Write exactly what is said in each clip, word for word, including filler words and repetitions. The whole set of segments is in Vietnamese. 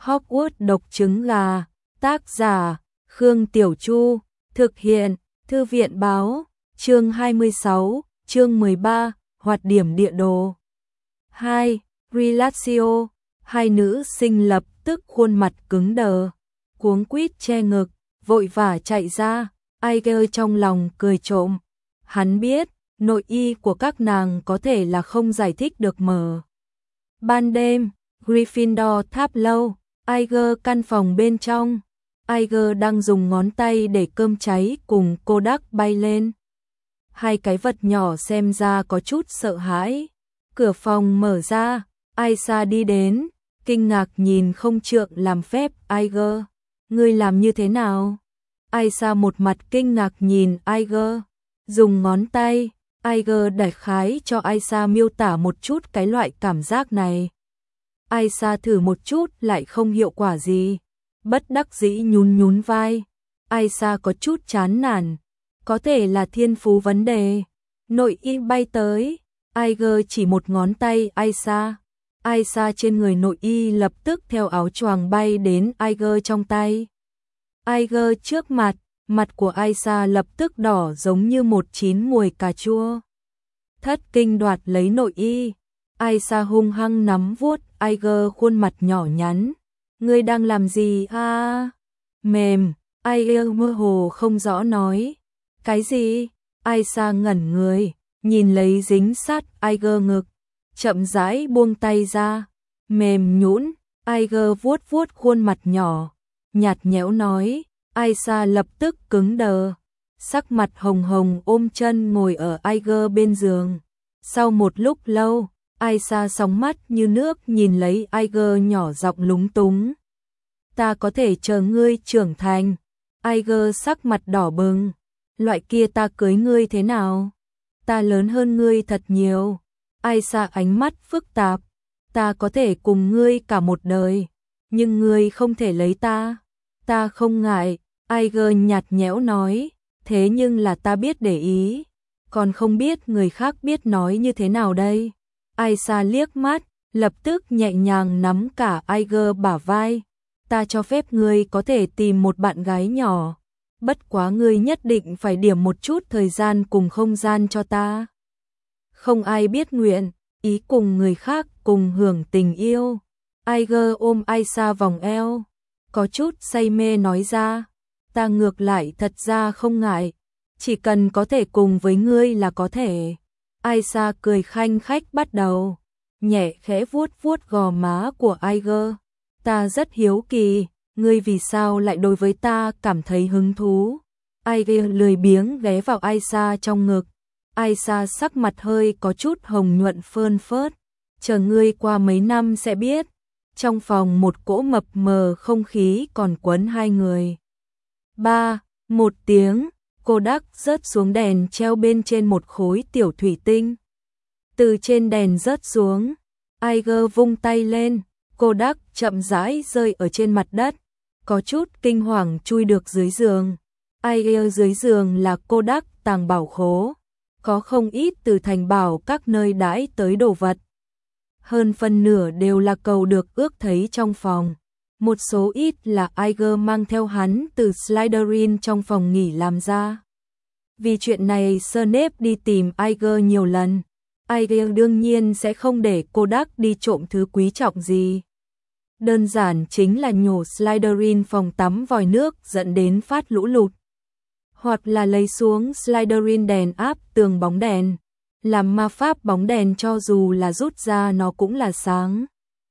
Hogwarts độc trứng gà, tác giả, Khương Tiểu Chu, thực hiện, Thư viện báo, chương hai mươi sáu, chương mười ba, hoạt điểm địa đồ. hai. Relatio, hai nữ sinh lập tức khuôn mặt cứng đờ, cuống quýt che ngực, vội vã chạy ra, Aigner trong lòng cười trộm. Hắn biết, nội y của các nàng có thể là không giải thích được mở. Ban đêm, Gryffindor tháp lâu, Aigner căn phòng bên trong. Aigner đang dùng ngón tay để cơm cháy cùng Kodak bay lên. Hai cái vật nhỏ xem ra có chút sợ hãi. Cửa phòng mở ra, Aisa đi đến, kinh ngạc nhìn không trượng làm phép Aigner. Ngươi làm như thế nào? Aisa một mặt kinh ngạc nhìn Aigner, dùng ngón tay. Aigner đại khái cho Aisa miêu tả một chút cái loại cảm giác này. Aisa thử một chút lại không hiệu quả gì, bất đắc dĩ nhún nhún vai. Aisa có chút chán nản, có thể là thiên phú vấn đề. Nội y bay tới, Aigner chỉ một ngón tay Aisa. Aisa trên người nội y lập tức theo áo choàng bay đến Aigner trong tay. Aigner trước mặt, mặt của Aisa lập tức đỏ giống như một chín mùi cà chua. Thất kinh đoạt lấy nội y. Aisa hung hăng nắm vuốt Aigner khuôn mặt nhỏ nhắn. Ngươi đang làm gì a? À? Mềm, Aigner mơ hồ không rõ nói. Cái gì? Aisa ngẩn người, nhìn lấy dính sát Aigner ngực, chậm rãi buông tay ra. Mềm nhũn, Aigner vuốt vuốt khuôn mặt nhỏ, nhạt nhẽo nói. Aisa lập tức cứng đờ, sắc mặt hồng hồng ôm chân ngồi ở Aigner bên giường. Sau một lúc lâu, Aisa sóng mắt như nước nhìn lấy Aigner nhỏ giọng lúng túng. Ta có thể chờ ngươi trưởng thành. Aigner sắc mặt đỏ bừng. Loại kia ta cưới ngươi thế nào? Ta lớn hơn ngươi thật nhiều. Aisa ánh mắt phức tạp. Ta có thể cùng ngươi cả một đời, nhưng ngươi không thể lấy ta. Ta không ngại. Aigner nhạt nhẽo nói. Thế nhưng là ta biết để ý, còn không biết người khác biết nói như thế nào đây. Aisa liếc mắt, lập tức nhẹ nhàng nắm cả Aigner bả vai. Ta cho phép ngươi có thể tìm một bạn gái nhỏ, bất quá ngươi nhất định phải điểm một chút thời gian cùng không gian cho ta. Không ai biết nguyện ý cùng người khác cùng hưởng tình yêu. Aigner ôm Aisa vòng eo, có chút say mê nói ra. Ta ngược lại thật ra không ngại, chỉ cần có thể cùng với ngươi là có thể. Aisa cười khanh khách bắt đầu, nhẹ khẽ vuốt vuốt gò má của Aigner. Ta rất hiếu kỳ, ngươi vì sao lại đối với ta cảm thấy hứng thú? Aigner lười biếng ghé vào Aisa trong ngực. Aisa sắc mặt hơi có chút hồng nhuận phơn phớt. Chờ ngươi qua mấy năm sẽ biết. Trong phòng một cỗ mập mờ không khí còn quấn hai người. Ba, một tiếng, Kodak rớt xuống đèn treo bên trên một khối tiểu thủy tinh. Từ trên đèn rớt xuống, Aigner vung tay lên, Kodak chậm rãi rơi ở trên mặt đất, có chút kinh hoàng chui được dưới giường. Aigner dưới giường là Kodak tàng bảo khố, có không ít từ thành bảo các nơi đãi tới đồ vật. Hơn phân nửa đều là cầu được ước thấy trong phòng. Một số ít là Aigner mang theo hắn từ Slytherin trong phòng nghỉ làm ra. Vì chuyện này Snape đi tìm Aigner nhiều lần. Aigner đương nhiên sẽ không để Kodak đi trộm thứ quý trọng gì. Đơn giản chính là nhổ Slytherin phòng tắm vòi nước dẫn đến phát lũ lụt. Hoặc là lấy xuống Slytherin đèn áp tường bóng đèn. Làm ma pháp bóng đèn cho dù là rút ra nó cũng là sáng.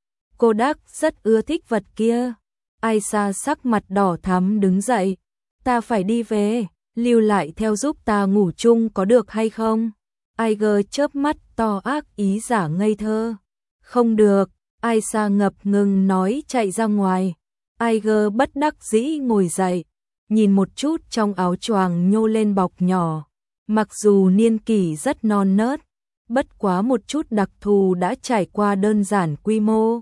Kodak rất ưa thích vật kia. Aisa sắc mặt đỏ thắm đứng dậy. Ta phải đi về, lưu lại theo giúp ta ngủ chung có được hay không? Aigner chớp mắt to ác ý giả ngây thơ. Không được, Aisa ngập ngừng nói chạy ra ngoài. Aigner bất đắc dĩ ngồi dậy, nhìn một chút trong áo choàng nhô lên bọc nhỏ. Mặc dù niên kỷ rất non nớt, bất quá một chút đặc thù đã trải qua đơn giản quy mô.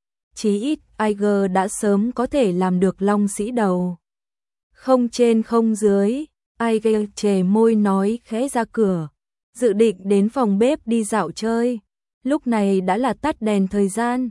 Chí ít Aigner đã sớm có thể làm được long sĩ đầu. Không trên không dưới, Aigner chề môi nói khẽ ra cửa, dự định đến phòng bếp đi dạo chơi. Lúc này đã là tắt đèn thời gian.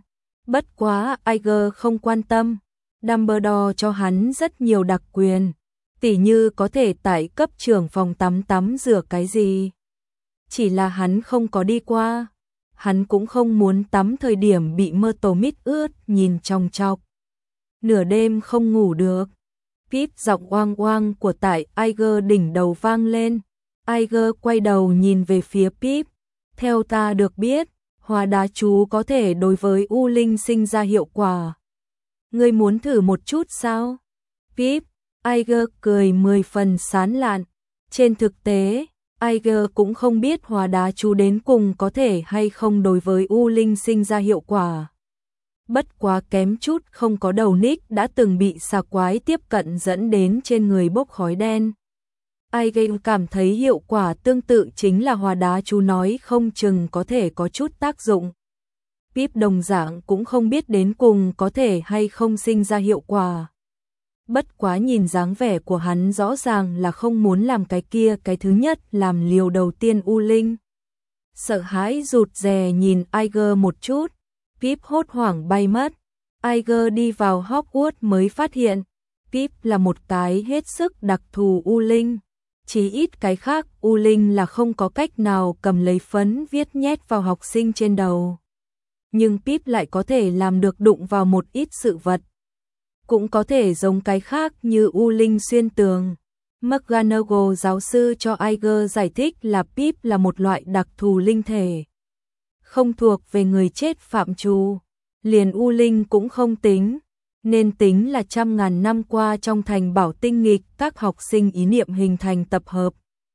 Bất quá Iger không quan tâm, Dumbledore cho hắn rất nhiều đặc quyền, tỉ như có thể tại cấp trưởng phòng tắm tắm rửa cái gì. Chỉ là hắn không có đi qua, hắn cũng không muốn tắm thời điểm bị Myrtle mít ướt nhìn chòng chọc. Nửa đêm không ngủ được, Pip giọng oang oang của tại Iger đỉnh đầu vang lên. Iger quay đầu nhìn về phía Pip, theo ta được biết, hóa đá chú có thể đối với U Linh sinh ra hiệu quả. Ngươi muốn thử một chút sao? Pip, Iger cười mười phần sán lạn. Trên thực tế, Iger cũng không biết hóa đá chú đến cùng có thể hay không đối với U Linh sinh ra hiệu quả. Bất quá kém chút không có đầu Nick đã từng bị xà quái tiếp cận dẫn đến trên người bốc khói đen. Iger cảm thấy hiệu quả tương tự chính là hóa đá chú nói không chừng có thể có chút tác dụng. Pip đồng dạng cũng không biết đến cùng có thể hay không sinh ra hiệu quả. Bất quá nhìn dáng vẻ của hắn rõ ràng là không muốn làm cái kia cái thứ nhất làm liều đầu tiên U Linh. Sợ hãi rụt rè nhìn Iger một chút, Pip hốt hoảng bay mất. Iger đi vào Hogwarts mới phát hiện, Pip là một cái hết sức đặc thù U Linh. Chỉ ít cái khác U Linh là không có cách nào cầm lấy phấn viết nhét vào học sinh trên đầu. Nhưng Pip lại có thể làm được đụng vào một ít sự vật. Cũng có thể giống cái khác như U Linh xuyên tường. McGonagall giáo sư cho Iger giải thích là Pip là một loại đặc thù linh thể. Không thuộc về người chết phạm trù. Liền U Linh cũng không tính. Nên tính là trăm ngàn năm qua trong thành bảo tinh nghịch các học sinh ý niệm hình thành tập hợp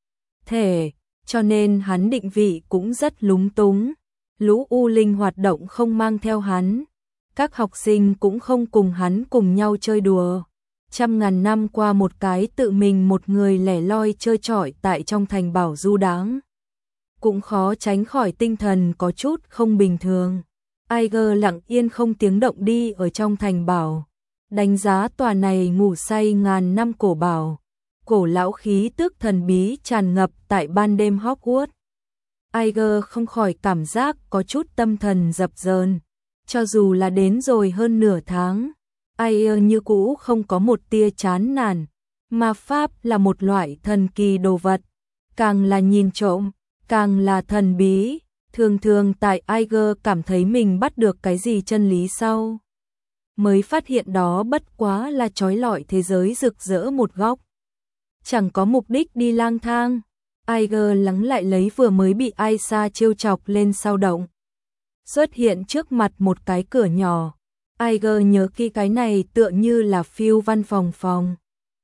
thể, cho nên hắn định vị cũng rất lúng túng. Lũ U Linh hoạt động không mang theo hắn, các học sinh cũng không cùng hắn cùng nhau chơi đùa. Trăm ngàn năm qua một cái tự mình một người lẻ loi chơi trọi tại trong thành bảo du đáng. Cũng khó tránh khỏi tinh thần có chút không bình thường. Iger lặng yên không tiếng động đi ở trong thành bảo, đánh giá tòa này ngủ say ngàn năm cổ bảo. Cổ lão khí tức thần bí tràn ngập tại ban đêm Hogwarts. Iger không khỏi cảm giác có chút tâm thần dập dờn. Cho dù là đến rồi hơn nửa tháng, Iger như cũ không có một tia chán nản. Ma pháp là một loại thần kỳ đồ vật, càng là nhìn trộm, càng là thần bí. Thường thường tại Iger cảm thấy mình bắt được cái gì chân lý sau, mới phát hiện đó bất quá là trói lọi thế giới rực rỡ một góc. Chẳng có mục đích đi lang thang. Iger lắng lại lấy vừa mới bị Aisa trêu chọc lên sao động. Xuất hiện trước mặt một cái cửa nhỏ. Iger nhớ kỹ cái này tựa như là phiêu văn phòng phòng.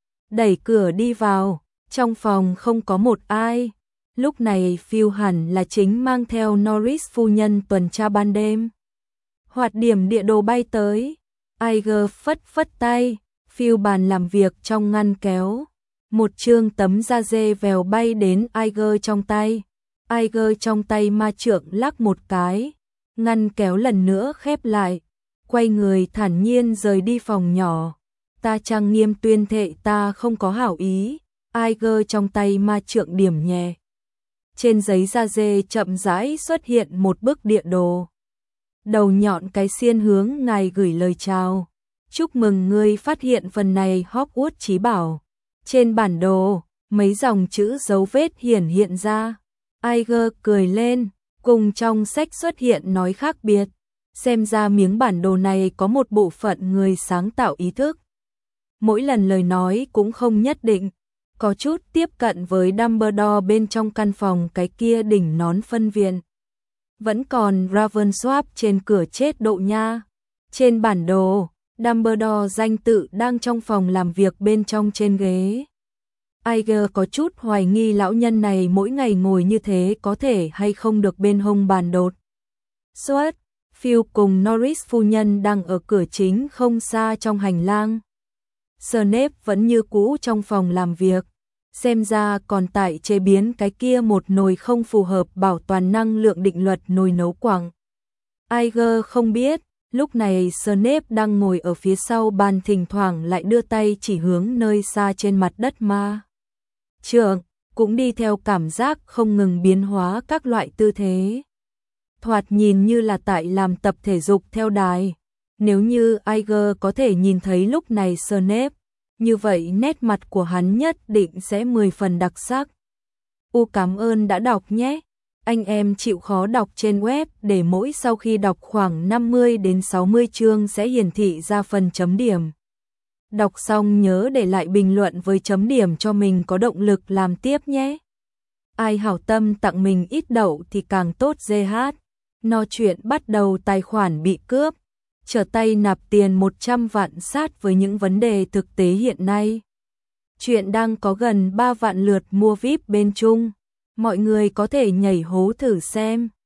Đẩy cửa đi vào, trong phòng không có một ai. Lúc này phiêu hẳn là chính mang theo Norris phu nhân tuần tra ban đêm. Hoạt điểm địa đồ bay tới. Iger phất phất tay, phiêu bàn làm việc trong ngăn kéo. Một chương tấm da dê vèo bay đến Iger trong tay. Iger trong tay ma trượng lắc một cái, ngăn kéo lần nữa khép lại, quay người thản nhiên rời đi phòng nhỏ. Ta trang nghiêm tuyên thệ ta không có hảo ý. Iger trong tay ma trượng điểm nhẹ. Trên giấy da dê chậm rãi xuất hiện một bức địa đồ. Đầu nhọn cái xiên hướng ngài gửi lời chào. Chúc mừng ngươi phát hiện phần này Hogwarts chí bảo. Trên bản đồ, mấy dòng chữ dấu vết hiển hiện ra. Iger cười lên, cùng trong sách xuất hiện nói khác biệt. Xem ra miếng bản đồ này có một bộ phận người sáng tạo ý thức. Mỗi lần lời nói cũng không nhất định, có chút tiếp cận với Dumbledore bên trong căn phòng cái kia đỉnh nón phân viện. Vẫn còn Ravensworth trên cửa chết độ nha. Trên bản đồ, Dumbledore danh tự đang trong phòng làm việc bên trong trên ghế. Iger có chút hoài nghi lão nhân này mỗi ngày ngồi như thế có thể hay không được bên hông bàn đột. Suốt, Phil cùng Norris phu nhân đang ở cửa chính không xa trong hành lang. Snape vẫn như cũ trong phòng làm việc, xem ra còn tại chế biến cái kia một nồi không phù hợp bảo toàn năng lượng định luật nồi nấu quặng. Iger không biết, lúc này Snape đang ngồi ở phía sau bàn thỉnh thoảng lại đưa tay chỉ hướng nơi xa trên mặt đất ma trượng, cũng đi theo cảm giác không ngừng biến hóa các loại tư thế. Thoạt nhìn như là tại làm tập thể dục theo đài. Nếu như Iger có thể nhìn thấy lúc này Snape, như vậy nét mặt của hắn nhất định sẽ mười phần đặc sắc. U cảm ơn đã đọc nhé. Anh em chịu khó đọc trên web để mỗi sau khi đọc khoảng năm mươi đến sáu mươi chương sẽ hiển thị ra phần chấm điểm. Đọc xong nhớ để lại bình luận với chấm điểm cho mình có động lực làm tiếp nhé. Ai hảo tâm tặng mình ít đậu thì càng tốt giê hát. No chuyện bắt đầu tài khoản bị cướp. Trở tay nạp tiền một trăm vạn sát với những vấn đề thực tế hiện nay. Chuyện đang có gần ba vạn lượt mua víp bên Trung. Mọi người có thể nhảy hố thử xem.